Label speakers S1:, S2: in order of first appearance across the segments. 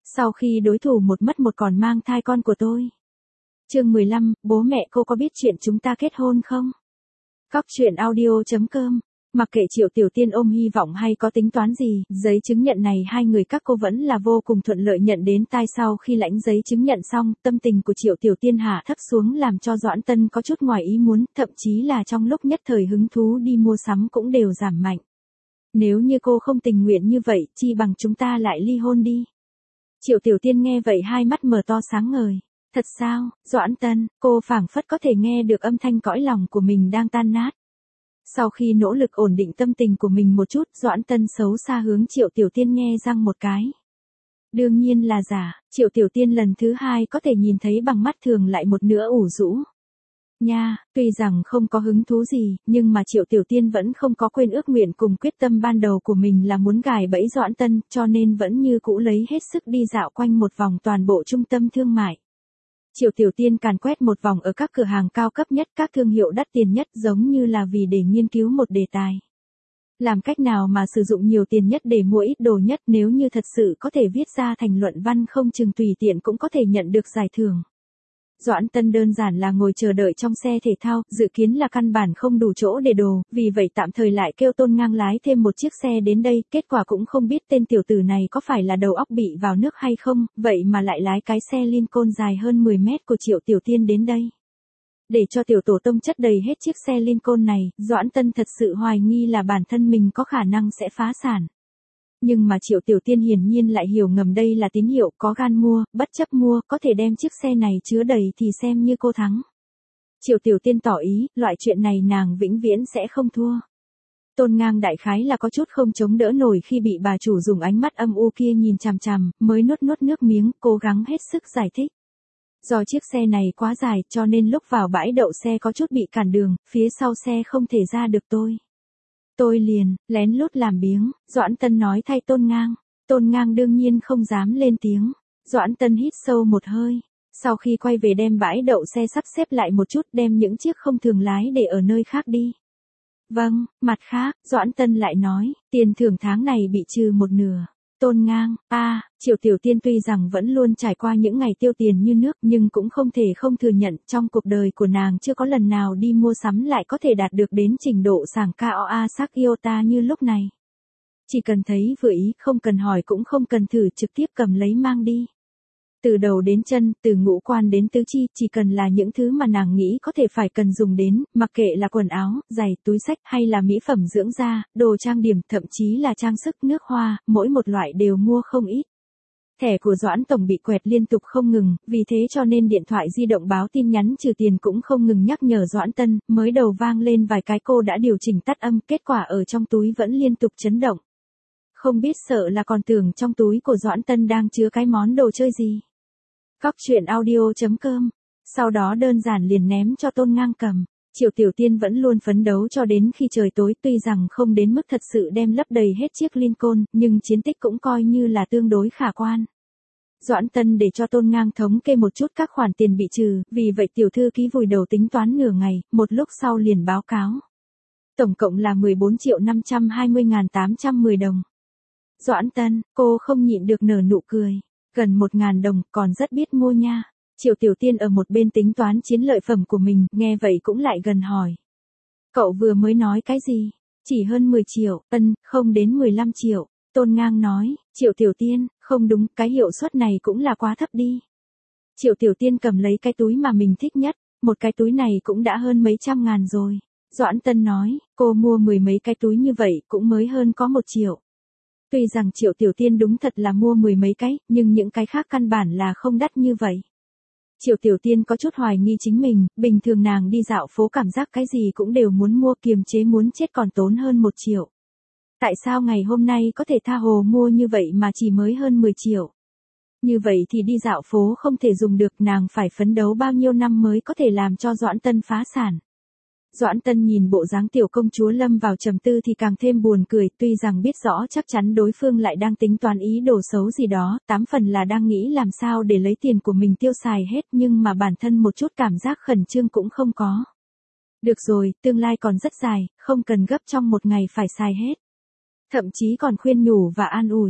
S1: Sau khi đối thủ một mất một còn mang thai con của tôi. Chương 15, bố mẹ cô có biết chuyện chúng ta kết hôn không? Cóc truyện audio.com. Mặc kệ Triệu Tiểu Tiên ôm hy vọng hay có tính toán gì, giấy chứng nhận này hai người các cô vẫn là vô cùng thuận lợi nhận đến tai. Sau khi lãnh giấy chứng nhận xong, tâm tình của Triệu Tiểu Tiên hạ thấp xuống làm cho Doãn Tân có chút ngoài ý muốn, thậm chí là trong lúc nhất thời hứng thú đi mua sắm cũng đều giảm mạnh. Nếu như cô không tình nguyện như vậy, chi bằng chúng ta lại ly hôn đi. Triệu Tiểu Tiên nghe vậy hai mắt mở to sáng ngời. Thật sao, Doãn Tân, cô phảng phất có thể nghe được âm thanh cõi lòng của mình đang tan nát. Sau khi nỗ lực ổn định tâm tình của mình một chút, Doãn Tân xấu xa hướng Triệu Tiểu Tiên nghe răng một cái. Đương nhiên là giả, Triệu Tiểu Tiên lần thứ hai có thể nhìn thấy bằng mắt thường lại một nữa ủ rũ. Nha, tuy rằng không có hứng thú gì, nhưng mà Triệu Tiểu Tiên vẫn không có quên ước nguyện cùng quyết tâm ban đầu của mình là muốn gài bẫy Doãn Tân, cho nên vẫn như cũ lấy hết sức đi dạo quanh một vòng toàn bộ trung tâm thương mại. Triệu Tiểu Tiên càn quét một vòng ở các cửa hàng cao cấp nhất, các thương hiệu đắt tiền nhất, giống như là vì để nghiên cứu một đề tài. Làm cách nào mà sử dụng nhiều tiền nhất để mua ít đồ nhất, nếu như thật sự có thể viết ra thành luận văn không chừng tùy tiện cũng có thể nhận được giải thưởng. Doãn Tân đơn giản là ngồi chờ đợi trong xe thể thao, dự kiến là căn bản không đủ chỗ để đồ, vì vậy tạm thời lại kêu Tôn Ngang lái thêm một chiếc xe đến đây, kết quả cũng không biết tên tiểu tử này có phải là đầu óc bị vào nước hay không, vậy mà lại lái cái xe Lincoln dài hơn 10 mét của Triệu Tiểu Tiên đến đây. Để cho tiểu tổ tông chất đầy hết chiếc xe Lincoln này, Doãn Tân thật sự hoài nghi là bản thân mình có khả năng sẽ phá sản. Nhưng mà Triệu Tiểu Tiên hiển nhiên lại hiểu ngầm đây là tín hiệu, có gan mua, bất chấp mua, có thể đem chiếc xe này chứa đầy thì xem như cô thắng. Triệu Tiểu Tiên tỏ ý, loại chuyện này nàng vĩnh viễn sẽ không thua. Tôn Ngang đại khái là có chút không chống đỡ nổi khi bị bà chủ dùng ánh mắt âm u kia nhìn chằm chằm, mới nuốt nước miếng, cố gắng hết sức giải thích. Do chiếc xe này quá dài cho nên lúc vào bãi đậu xe có chút bị cản đường, phía sau xe không thể ra được tôi. Tôi liền, lén lút làm biếng, Doãn Tân nói thay Tôn Ngang. Tôn Ngang đương nhiên không dám lên tiếng. Doãn Tân hít sâu một hơi. Sau khi quay về đem bãi đậu xe sắp xếp lại một chút, đem những chiếc không thường lái để ở nơi khác đi. Vâng, mặt khác, Doãn Tân lại nói, tiền thưởng tháng này bị trừ một nửa. Tôn Ngang, Triệu Tiểu Tiên tuy rằng vẫn luôn trải qua những ngày tiêu tiền như nước nhưng cũng không thể không thừa nhận trong cuộc đời của nàng chưa có lần nào đi mua sắm lại có thể đạt được đến trình độ sảng KOA sắc Iota như lúc này. Chỉ cần thấy vừa ý, không cần hỏi cũng không cần thử, trực tiếp cầm lấy mang đi. Từ đầu đến chân, từ ngũ quan đến tứ chi, chỉ cần là những thứ mà nàng nghĩ có thể phải cần dùng đến, mặc kệ là quần áo, giày, túi xách hay là mỹ phẩm dưỡng da, đồ trang điểm, thậm chí là trang sức, nước hoa, mỗi một loại đều mua không ít. Thẻ của Doãn Tổng bị quẹt liên tục không ngừng, vì thế cho nên điện thoại di động báo tin nhắn trừ tiền cũng không ngừng nhắc nhở Doãn Tân, mới đầu vang lên vài cái cô đã điều chỉnh tắt âm, kết quả ở trong túi vẫn liên tục chấn động. Không biết sợ là còn tưởng trong túi của Doãn Tân đang chứa cái món đồ chơi gì. Cóc truyện audio.com. Sau đó đơn giản liền ném cho Tôn Ngang cầm. Triệu Tiểu Tiên vẫn luôn phấn đấu cho đến khi trời tối, tuy rằng không đến mức thật sự đem lấp đầy hết chiếc Lincoln, nhưng chiến tích cũng coi như là tương đối khả quan. Doãn Tân để cho Tôn Ngang thống kê một chút các khoản tiền bị trừ, vì vậy tiểu thư ký vùi đầu tính toán nửa ngày, một lúc sau liền báo cáo. Tổng cộng là 14.520.810 đồng. Doãn Tân, cô không nhịn được nở nụ cười. Gần 1.000 đồng, còn rất biết mua nha. Triệu Tiểu Tiên ở một bên tính toán chiến lợi phẩm của mình, nghe vậy cũng lại gần hỏi. Cậu vừa mới nói cái gì? Chỉ hơn 10 triệu, không đến 15 triệu. Tôn Ngang nói, Triệu Tiểu Tiên, không đúng, cái hiệu suất này cũng là quá thấp đi. Triệu Tiểu Tiên cầm lấy cái túi mà mình thích nhất, một cái túi này cũng đã hơn mấy trăm ngàn rồi. Doãn Tân nói, cô mua 10 mấy cái túi như vậy cũng mới hơn có 1 triệu. Tuy rằng Triệu Tiểu Tiên đúng thật là mua 10 mấy cái, nhưng những cái khác căn bản là không đắt như vậy. Triệu Tiểu Tiên có chút hoài nghi chính mình, bình thường nàng đi dạo phố cảm giác cái gì cũng đều muốn mua, kiềm chế muốn chết còn tốn hơn 1 triệu. Tại sao ngày hôm nay có thể tha hồ mua như vậy mà chỉ mới hơn 10 triệu? Như vậy thì đi dạo phố không thể dùng được, nàng phải phấn đấu bao nhiêu năm mới có thể làm cho Doãn Tân phá sản. Doãn Tân nhìn bộ dáng tiểu công chúa lâm vào trầm tư thì càng thêm buồn cười, tuy rằng biết rõ chắc chắn đối phương lại đang tính toán ý đồ xấu gì đó, 8 phần là đang nghĩ làm sao để lấy tiền của mình tiêu xài hết, nhưng mà bản thân một chút cảm giác khẩn trương cũng không có. Được rồi, tương lai còn rất dài, không cần gấp trong một ngày phải xài hết. Thậm chí còn khuyên nhủ và an ủi.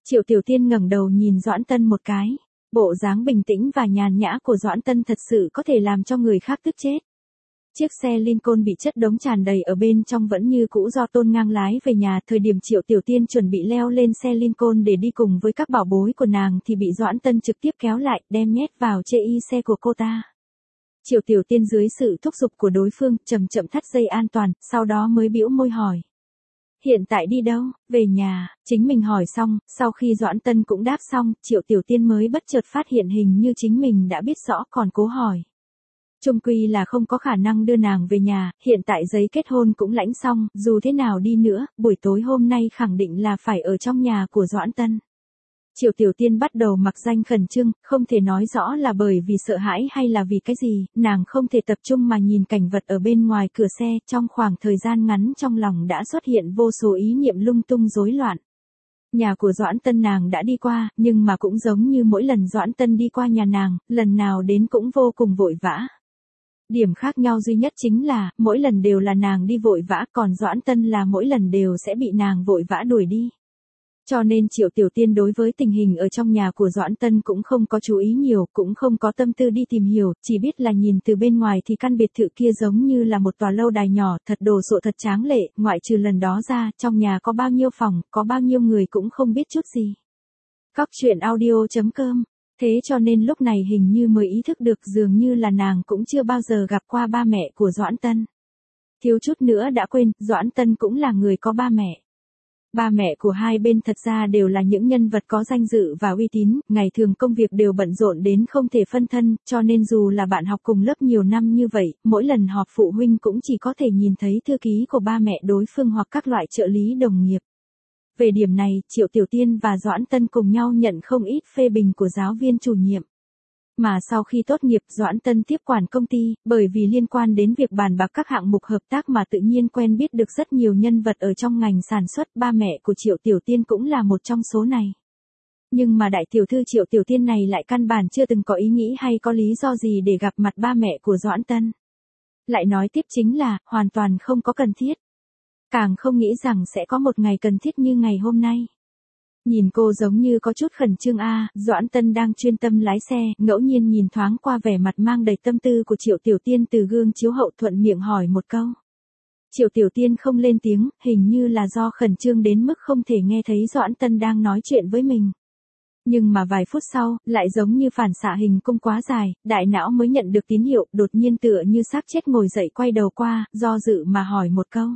S1: Triệu Tiểu Tiên ngẩng đầu nhìn Doãn Tân một cái. Bộ dáng bình tĩnh và nhàn nhã của Doãn Tân thật sự có thể làm cho người khác tức chết. Chiếc xe Lincoln bị chất đống tràn đầy ở bên trong vẫn như cũ do Tôn Ngang lái về nhà. Thời điểm Triệu Tiểu Tiên chuẩn bị leo lên xe Lincoln để đi cùng với các bảo bối của nàng thì bị Doãn Tân trực tiếp kéo lại, đem nhét vào chê y xe của cô ta. Triệu Tiểu Tiên dưới sự thúc giục của đối phương, chậm chậm thắt dây an toàn, sau đó mới bĩu môi hỏi. Hiện tại đi đâu? Về nhà. Chính mình hỏi xong, sau khi Doãn Tân cũng đáp xong, Triệu Tiểu Tiên mới bất chợt phát hiện hình như chính mình đã biết rõ còn cố hỏi. Chung quy là không có khả năng đưa nàng về nhà, hiện tại giấy kết hôn cũng lãnh xong, dù thế nào đi nữa, buổi tối hôm nay khẳng định là phải ở trong nhà của Doãn Tân. Triệu Tiểu Tiên bắt đầu mặc danh khẩn trương, không thể nói rõ là bởi vì sợ hãi hay là vì cái gì, nàng không thể tập trung mà nhìn cảnh vật ở bên ngoài cửa xe, trong khoảng thời gian ngắn trong lòng đã xuất hiện vô số ý niệm lung tung rối loạn. Nhà của Doãn Tân nàng đã đi qua, nhưng mà cũng giống như mỗi lần Doãn Tân đi qua nhà nàng, lần nào đến cũng vô cùng vội vã. Điểm khác nhau duy nhất chính là, mỗi lần đều là nàng đi vội vã, còn Doãn Tân là mỗi lần đều sẽ bị nàng vội vã đuổi đi. Cho nên Triệu Tiểu Tiên đối với tình hình ở trong nhà của Doãn Tân cũng không có chú ý nhiều, cũng không có tâm tư đi tìm hiểu, chỉ biết là nhìn từ bên ngoài thì căn biệt thự kia giống như là một tòa lâu đài nhỏ, thật đồ sộ thật tráng lệ, ngoại trừ lần đó ra, trong nhà có bao nhiêu phòng, có bao nhiêu người cũng không biết chút gì. Cóc truyện audio.com. Thế cho nên lúc này hình như mới ý thức được dường như là nàng cũng chưa bao giờ gặp qua ba mẹ của Doãn Tân. Thiếu chút nữa đã quên, Doãn Tân cũng là người có ba mẹ. Ba mẹ của hai bên thật ra đều là những nhân vật có danh dự và uy tín, ngày thường công việc đều bận rộn đến không thể phân thân, cho nên dù là bạn học cùng lớp nhiều năm như vậy, mỗi lần họp phụ huynh cũng chỉ có thể nhìn thấy thư ký của ba mẹ đối phương hoặc các loại trợ lý đồng nghiệp. Về điểm này, Triệu Tiểu Tiên và Doãn Tân cùng nhau nhận không ít phê bình của giáo viên chủ nhiệm. Mà sau khi tốt nghiệp, Doãn Tân tiếp quản công ty, bởi vì liên quan đến việc bàn bạc các hạng mục hợp tác mà tự nhiên quen biết được rất nhiều nhân vật ở trong ngành sản xuất, ba mẹ của Triệu Tiểu Tiên cũng là một trong số này. Nhưng mà đại tiểu thư Triệu Tiểu Tiên này lại căn bản chưa từng có ý nghĩ hay có lý do gì để gặp mặt ba mẹ của Doãn Tân. Lại nói tiếp chính là, hoàn toàn không có cần thiết. Càng không nghĩ rằng sẽ có một ngày cần thiết như ngày hôm nay. Nhìn cô giống như có chút khẩn trương Doãn Tân đang chuyên tâm lái xe, ngẫu nhiên nhìn thoáng qua vẻ mặt mang đầy tâm tư của Triệu Tiểu Tiên từ gương chiếu hậu thuận miệng hỏi một câu. Triệu Tiểu Tiên không lên tiếng, hình như là do khẩn trương đến mức không thể nghe thấy Doãn Tân đang nói chuyện với mình. Nhưng mà vài phút sau, lại giống như phản xạ hình cung quá dài, đại não mới nhận được tín hiệu, đột nhiên tựa như xác chết ngồi dậy quay đầu qua, do dự mà hỏi một câu.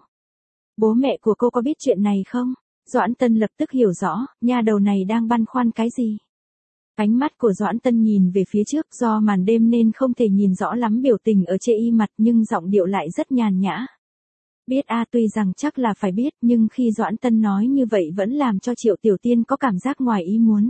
S1: Bố mẹ của cô có biết chuyện này không? Doãn Tân lập tức hiểu rõ, nha đầu này đang băn khoăn cái gì. Ánh mắt của Doãn Tân nhìn về phía trước, do màn đêm nên không thể nhìn rõ lắm biểu tình ở chê y mặt, nhưng giọng điệu lại rất nhàn nhã. Biết tuy rằng chắc là phải biết, nhưng khi Doãn Tân nói như vậy vẫn làm cho Triệu Tiểu Tiên có cảm giác ngoài ý muốn.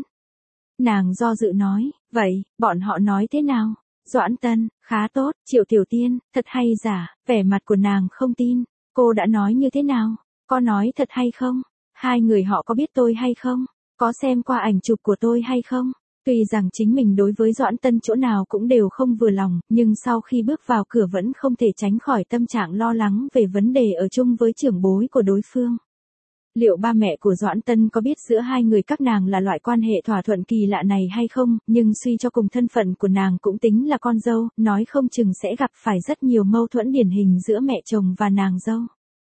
S1: Nàng do dự nói, vậy, bọn họ nói thế nào? Doãn Tân, khá tốt. Triệu Tiểu Tiên, thật hay giả? Vẻ mặt của nàng không tin. Cô đã nói như thế nào? Có nói thật hay không? Hai người họ có biết tôi hay không? Có xem qua ảnh chụp của tôi hay không? Tuy rằng chính mình đối với Doãn Tân chỗ nào cũng đều không vừa lòng, nhưng sau khi bước vào cửa vẫn không thể tránh khỏi tâm trạng lo lắng về vấn đề ở chung với trưởng bối của đối phương. Liệu ba mẹ của Doãn Tân có biết giữa hai người các nàng là loại quan hệ thỏa thuận kỳ lạ này hay không, nhưng suy cho cùng thân phận của nàng cũng tính là con dâu, nói không chừng sẽ gặp phải rất nhiều mâu thuẫn điển hình giữa mẹ chồng và nàng dâu.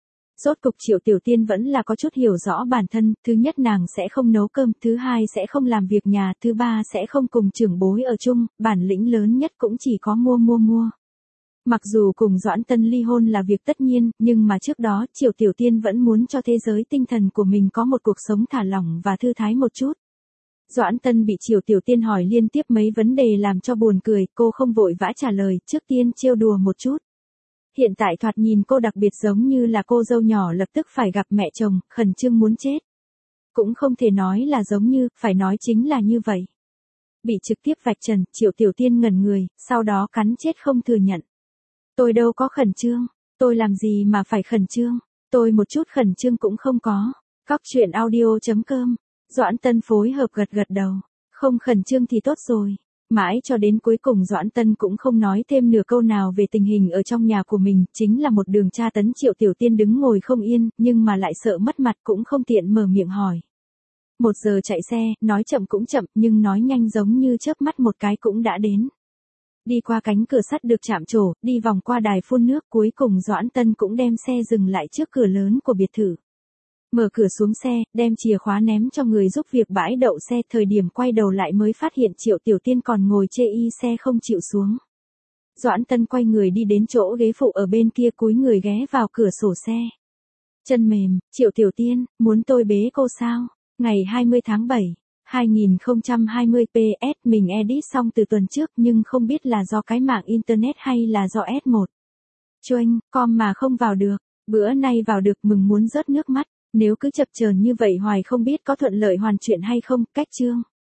S1: Rốt cục Triệu Tiểu Tiên vẫn là có chút hiểu rõ bản thân, thứ nhất nàng sẽ không nấu cơm, thứ hai sẽ không làm việc nhà, thứ ba sẽ không cùng trưởng bối ở chung, bản lĩnh lớn nhất cũng chỉ có mua. Mặc dù cùng Doãn Tân ly hôn là việc tất nhiên, nhưng mà trước đó Triệu Tiểu Tiên vẫn muốn cho thế giới tinh thần của mình có một cuộc sống thả lỏng và thư thái một chút. Doãn Tân bị Triệu Tiểu Tiên hỏi liên tiếp mấy vấn đề làm cho buồn cười, cô không vội vã trả lời, trước tiên trêu đùa một chút. Hiện tại thoạt nhìn cô đặc biệt giống như là cô dâu nhỏ lập tức phải gặp mẹ chồng, khẩn trương muốn chết. Cũng không thể nói là giống như, phải nói chính là như vậy. Bị trực tiếp vạch trần, Triệu Tiểu Tiên ngẩn người, sau đó cắn chết không thừa nhận. Tôi đâu có khẩn trương, tôi làm gì mà phải khẩn trương, tôi một chút khẩn trương cũng không có. Cóc truyện audio.com. Doãn Tân phối hợp gật đầu. Không khẩn trương thì tốt rồi. Mãi cho đến cuối cùng Doãn Tân cũng không nói thêm nửa câu nào về tình hình ở trong nhà của mình, chính là một đường tra tấn. Triệu Tiểu Tiên đứng ngồi không yên, nhưng mà lại sợ mất mặt cũng không tiện mở miệng hỏi. 1 giờ chạy xe, nói chậm cũng chậm, nhưng nói nhanh giống như chớp mắt một cái cũng đã đến. Đi qua cánh cửa sắt được chạm trổ, đi vòng qua đài phun nước, cuối cùng Doãn Tân cũng đem xe dừng lại trước cửa lớn của biệt thự. Mở cửa xuống xe, đem chìa khóa ném cho người giúp việc bãi đậu xe, thời điểm quay đầu lại mới phát hiện Triệu Tiểu Tiên còn ngồi chê y xe không chịu xuống. Doãn Tân quay người đi đến chỗ ghế phụ ở bên kia, cúi người ghé vào cửa sổ xe. Chân mềm, Triệu Tiểu Tiên, muốn tôi bế cô sao? Ngày 20 tháng 7, 2020 PS, mình edit xong từ tuần trước nhưng không biết là do cái mạng internet hay là do S1. Choanh, com mà không vào được, bữa nay vào được mừng muốn rớt nước mắt, nếu cứ chập chờn như vậy hoài không biết có thuận lợi hoàn chuyện hay không, cách chương.